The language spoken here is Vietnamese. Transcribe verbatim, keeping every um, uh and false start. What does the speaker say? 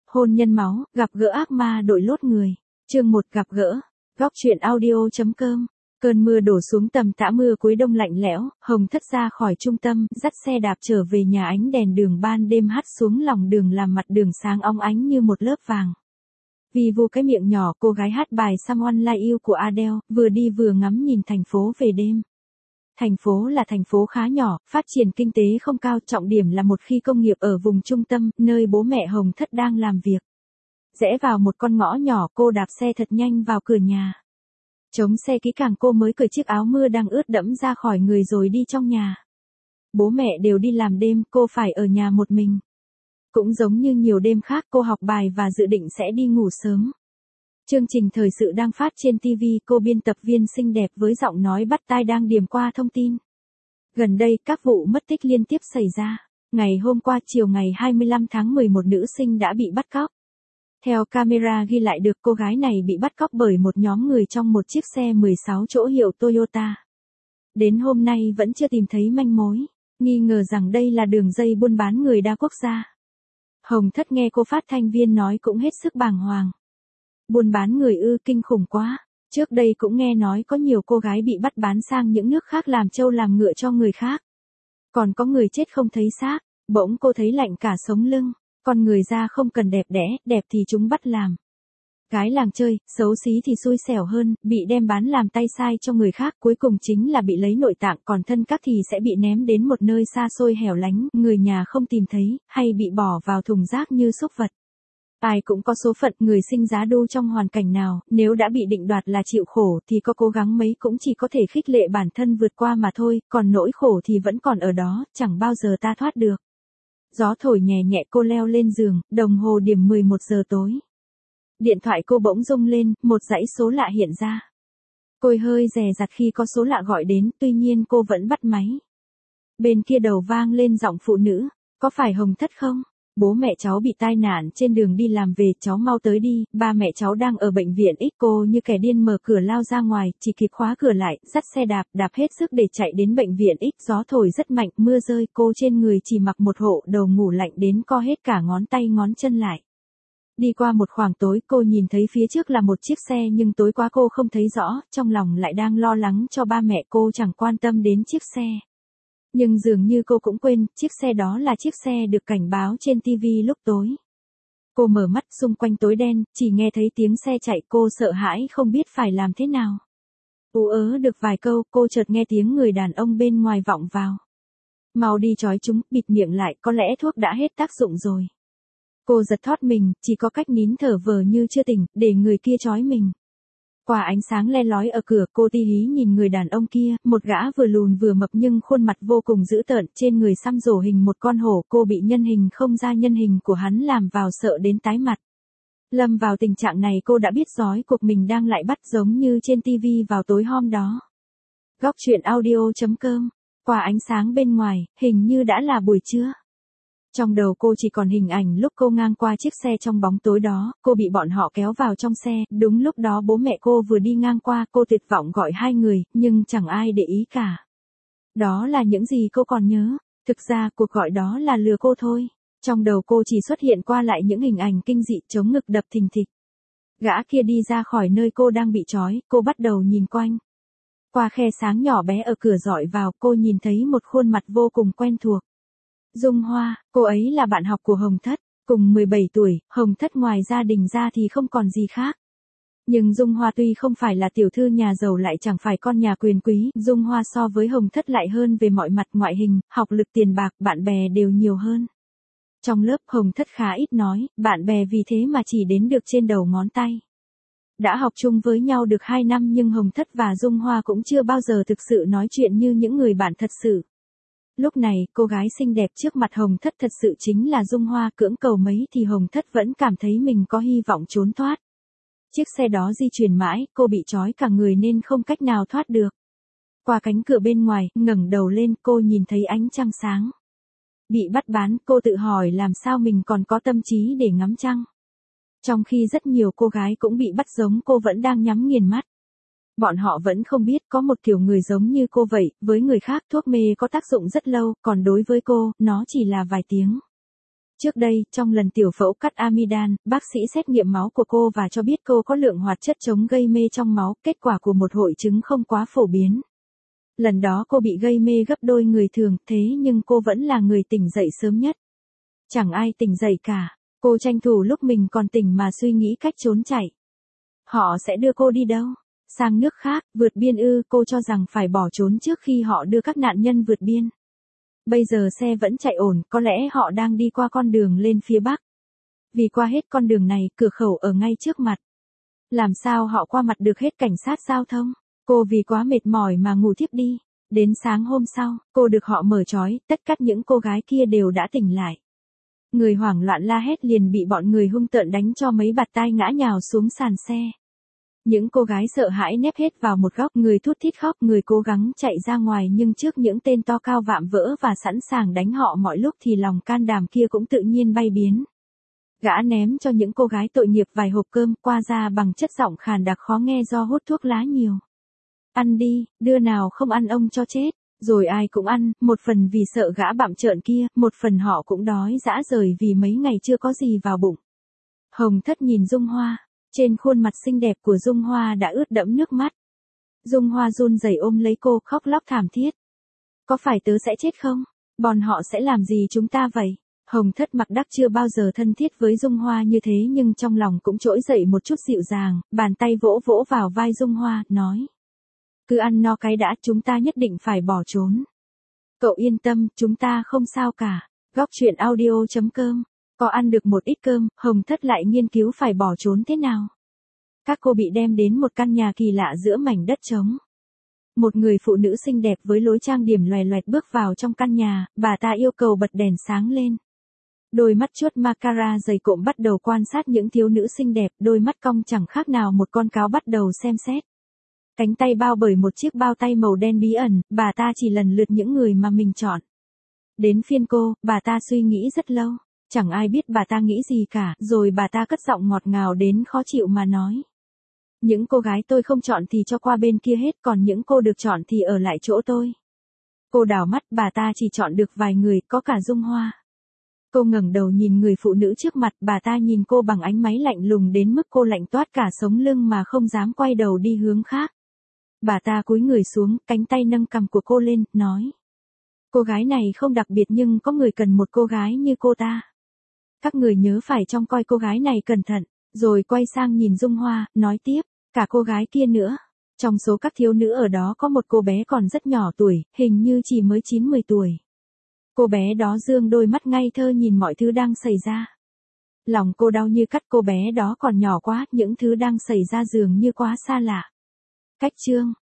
Hôn nhân máu, gặp gỡ ác ma đội lốt người. Chương một gặp gỡ. Góc truyện audio.com. Cơn mưa đổ xuống tầm tã mưa cuối đông lạnh lẽo, Hồng Thất ra khỏi trung tâm, dắt xe đạp trở về nhà, ánh đèn đường ban đêm hắt xuống lòng đường làm mặt đường sáng óng ánh như một lớp vàng. Vì vu cái miệng nhỏ, cô gái hát bài Someone Like You của Adele, vừa đi vừa ngắm nhìn thành phố về đêm. Thành phố là thành phố khá nhỏ, phát triển kinh tế không cao, trọng điểm là một khi công nghiệp ở vùng trung tâm, nơi bố mẹ Hồng Thất đang làm việc. Rẽ vào một con ngõ nhỏ, cô đạp xe thật nhanh vào cửa nhà. Chống xe kỹ càng, cô mới cởi chiếc áo mưa đang ướt đẫm ra khỏi người rồi đi trong nhà. Bố mẹ đều đi làm đêm, cô phải ở nhà một mình. Cũng giống như nhiều đêm khác, cô học bài và dự định sẽ đi ngủ sớm. Chương trình thời sự đang phát trên ti vi, cô biên tập viên xinh đẹp với giọng nói bắt tai đang điểm qua thông tin. Gần đây, các vụ mất tích liên tiếp xảy ra. Ngày hôm qua chiều ngày hai mươi lăm tháng mười một, nữ sinh đã bị bắt cóc. Theo camera ghi lại được, cô gái này bị bắt cóc bởi một nhóm người trong một chiếc xe mười sáu chỗ hiệu Toyota. Đến hôm nay vẫn chưa tìm thấy manh mối, nghi ngờ rằng đây là đường dây buôn bán người đa quốc gia. Hồng Thất nghe cô phát thanh viên nói cũng hết sức bàng hoàng. Buôn bán người ư, kinh khủng quá. Trước đây cũng nghe nói có nhiều cô gái bị bắt bán sang những nước khác làm trâu làm ngựa cho người khác. Còn có người chết không thấy xác. Bỗng cô thấy lạnh cả sống lưng. Con người ra không cần đẹp đẽ, đẹp thì chúng bắt làm. Gái làng chơi, xấu xí thì xui xẻo hơn, bị đem bán làm tay sai cho người khác, cuối cùng chính là bị lấy nội tạng, còn thân các thì sẽ bị ném đến một nơi xa xôi hẻo lánh, người nhà không tìm thấy, hay bị bỏ vào thùng rác như súc vật. Ai cũng có số phận, người sinh giá đu trong hoàn cảnh nào, nếu đã bị định đoạt là chịu khổ thì có cố gắng mấy cũng chỉ có thể khích lệ bản thân vượt qua mà thôi, còn nỗi khổ thì vẫn còn ở đó, chẳng bao giờ ta thoát được. Gió thổi nhẹ nhẹ, cô leo lên giường, đồng hồ điểm mười một giờ tối. Điện thoại cô bỗng rung lên, một dãy số lạ hiện ra. Cô hơi dè dặt khi có số lạ gọi đến, tuy nhiên cô vẫn bắt máy. Bên kia đầu vang lên giọng phụ nữ, có phải Hồng Thất không? Bố mẹ cháu bị tai nạn trên đường đi làm về, cháu mau tới đi, ba mẹ cháu đang ở bệnh viện X. Cô như kẻ điên mở cửa lao ra ngoài, chỉ kịp khóa cửa lại, dắt xe đạp, đạp hết sức để chạy đến bệnh viện X. Gió thổi rất mạnh, mưa rơi, cô trên người chỉ mặc một hộ đầu ngủ lạnh đến co hết cả ngón tay ngón chân lại. Đi qua một khoảng tối, cô nhìn thấy phía trước là một chiếc xe nhưng tối quá cô không thấy rõ, trong lòng lại đang lo lắng cho ba mẹ, cô chẳng quan tâm đến chiếc xe. Nhưng dường như cô cũng quên, chiếc xe đó là chiếc xe được cảnh báo trên ti vi lúc tối. Cô mở mắt, xung quanh tối đen, chỉ nghe thấy tiếng xe chạy, cô sợ hãi không biết phải làm thế nào. Ú ớ được vài câu, cô chợt nghe tiếng người đàn ông bên ngoài vọng vào. Mau đi trói chúng, bịt miệng lại, có lẽ thuốc đã hết tác dụng rồi. Cô giật thót mình, chỉ có cách nín thở vờ như chưa tỉnh, để người kia trói mình. Qua ánh sáng le lói ở cửa, cô tí hí nhìn người đàn ông kia, một gã vừa lùn vừa mập nhưng khuôn mặt vô cùng dữ tợn, trên người xăm rổ hình một con hổ, cô bị nhân hình không ra nhân hình của hắn làm vào sợ đến tái mặt. Lâm vào tình trạng này, cô đã biết rối cuộc mình đang lại bắt giống như trên ti vi vào tối hôm đó. Góc truyện audio.com. Qua ánh sáng bên ngoài, hình như đã là buổi trưa. Trong đầu cô chỉ còn hình ảnh lúc cô ngang qua chiếc xe trong bóng tối đó, cô bị bọn họ kéo vào trong xe, đúng lúc đó bố mẹ cô vừa đi ngang qua, cô tuyệt vọng gọi hai người, nhưng chẳng ai để ý cả. Đó là những gì cô còn nhớ, thực ra cuộc gọi đó là lừa cô thôi. Trong đầu cô chỉ xuất hiện qua lại những hình ảnh kinh dị, chống ngực đập thình thịch. Gã kia đi ra khỏi nơi cô đang bị trói, cô bắt đầu nhìn quanh. Qua khe sáng nhỏ bé ở cửa dọi vào, cô nhìn thấy một khuôn mặt vô cùng quen thuộc. Dung Hoa, cô ấy là bạn học của Hồng Thất, cùng mười bảy tuổi, Hồng Thất ngoài gia đình ra thì không còn gì khác. Nhưng Dung Hoa tuy không phải là tiểu thư nhà giàu lại chẳng phải con nhà quyền quý, Dung Hoa so với Hồng Thất lại hơn về mọi mặt, ngoại hình, học lực, tiền bạc, bạn bè đều nhiều hơn. Trong lớp Hồng Thất khá ít nói, bạn bè vì thế mà chỉ đến được trên đầu ngón tay. Đã học chung với nhau được hai năm nhưng Hồng Thất và Dung Hoa cũng chưa bao giờ thực sự nói chuyện như những người bạn thật sự. Lúc này, cô gái xinh đẹp trước mặt Hồng Thất thật sự chính là Dung Hoa, cưỡng cầu mấy thì Hồng Thất vẫn cảm thấy mình có hy vọng trốn thoát. Chiếc xe đó di chuyển mãi, cô bị trói cả người nên không cách nào thoát được. Qua cánh cửa bên ngoài, ngẩng đầu lên, cô nhìn thấy ánh trăng sáng. Bị bắt bán, cô tự hỏi làm sao mình còn có tâm trí để ngắm trăng. Trong khi rất nhiều cô gái cũng bị bắt giống cô vẫn đang nhắm nghiền mắt. Bọn họ vẫn không biết có một kiểu người giống như cô vậy, với người khác thuốc mê có tác dụng rất lâu, còn đối với cô, nó chỉ là vài tiếng. Trước đây, trong lần tiểu phẫu cắt amidan, bác sĩ xét nghiệm máu của cô và cho biết cô có lượng hoạt chất chống gây mê trong máu, kết quả của một hội chứng không quá phổ biến. Lần đó cô bị gây mê gấp đôi người thường, thế nhưng cô vẫn là người tỉnh dậy sớm nhất. Chẳng ai tỉnh dậy cả, cô tranh thủ lúc mình còn tỉnh mà suy nghĩ cách trốn chạy. Họ sẽ đưa cô đi đâu? Sang nước khác, vượt biên ư? Cô cho rằng phải bỏ trốn trước khi họ đưa các nạn nhân vượt biên. Bây giờ xe vẫn chạy ổn, có lẽ họ đang đi qua con đường lên phía Bắc. Vì qua hết con đường này, cửa khẩu ở ngay trước mặt. Làm sao họ qua mặt được hết cảnh sát giao thông? Cô vì quá mệt mỏi mà ngủ thiếp đi. Đến sáng hôm sau, cô được họ mở trói, tất cả những cô gái kia đều đã tỉnh lại. Người hoảng loạn la hét liền bị bọn người hung tợn đánh cho mấy bạt tai ngã nhào xuống sàn xe. Những cô gái sợ hãi nép hết vào một góc, người thút thít khóc, người cố gắng chạy ra ngoài nhưng trước những tên to cao vạm vỡ và sẵn sàng đánh họ mọi lúc thì lòng can đảm kia cũng tự nhiên bay biến. Gã ném cho những cô gái tội nghiệp vài hộp cơm, qua ra bằng chất giọng khàn đặc khó nghe do hút thuốc lá nhiều. Ăn đi, đứa nào không ăn ông cho chết. Rồi ai cũng ăn, một phần vì sợ gã bặm trợn kia, một phần họ cũng đói dã rời vì mấy ngày chưa có gì vào bụng. Hồng Thất nhìn Dung Hoa. Trên khuôn mặt xinh đẹp của Dung Hoa đã ướt đẫm nước mắt. Dung Hoa run rẩy ôm lấy cô, khóc lóc thảm thiết. Có phải tớ sẽ chết không? Bọn họ sẽ làm gì chúng ta vậy? Hồng Thất mặc đắc chưa bao giờ thân thiết với Dung Hoa như thế nhưng trong lòng cũng trỗi dậy một chút dịu dàng, bàn tay vỗ vỗ vào vai Dung Hoa, nói. Cứ ăn no cái đã, chúng ta nhất định phải bỏ trốn. Cậu yên tâm, chúng ta không sao cả. Góc truyện audio chấm com. Có ăn được một ít cơm, Hồng Thất lại nghiên cứu phải bỏ trốn thế nào. Các cô bị đem đến một căn nhà kỳ lạ giữa mảnh đất trống. Một người phụ nữ xinh đẹp với lối trang điểm loè loẹt bước vào trong căn nhà, bà ta yêu cầu bật đèn sáng lên. Đôi mắt chuốt mascara dày cộm bắt đầu quan sát những thiếu nữ xinh đẹp, đôi mắt cong chẳng khác nào một con cáo bắt đầu xem xét. Cánh tay bao bởi một chiếc bao tay màu đen bí ẩn, bà ta chỉ lần lượt những người mà mình chọn. Đến phiên cô, bà ta suy nghĩ rất lâu. Chẳng ai biết bà ta nghĩ gì cả, rồi bà ta cất giọng ngọt ngào đến khó chịu mà nói. Những cô gái tôi không chọn thì cho qua bên kia hết, còn những cô được chọn thì ở lại chỗ tôi. Cô đảo mắt, bà ta chỉ chọn được vài người, có cả Dung Hoa. Cô ngẩng đầu nhìn người phụ nữ trước mặt, bà ta nhìn cô bằng ánh máy lạnh lùng đến mức cô lạnh toát cả sống lưng mà không dám quay đầu đi hướng khác. Bà ta cúi người xuống, cánh tay nâng cằm của cô lên, nói. Cô gái này không đặc biệt nhưng có người cần một cô gái như cô ta. Các người nhớ phải trông coi cô gái này cẩn thận, rồi quay sang nhìn Dung Hoa, nói tiếp, cả cô gái kia nữa. Trong số các thiếu nữ ở đó có một cô bé còn rất nhỏ tuổi, hình như chỉ mới chín mười tuổi. Cô bé đó dương đôi mắt ngây thơ nhìn mọi thứ đang xảy ra. Lòng cô đau như cắt, cô bé đó còn nhỏ quá, những thứ đang xảy ra dường như quá xa lạ. Cách chương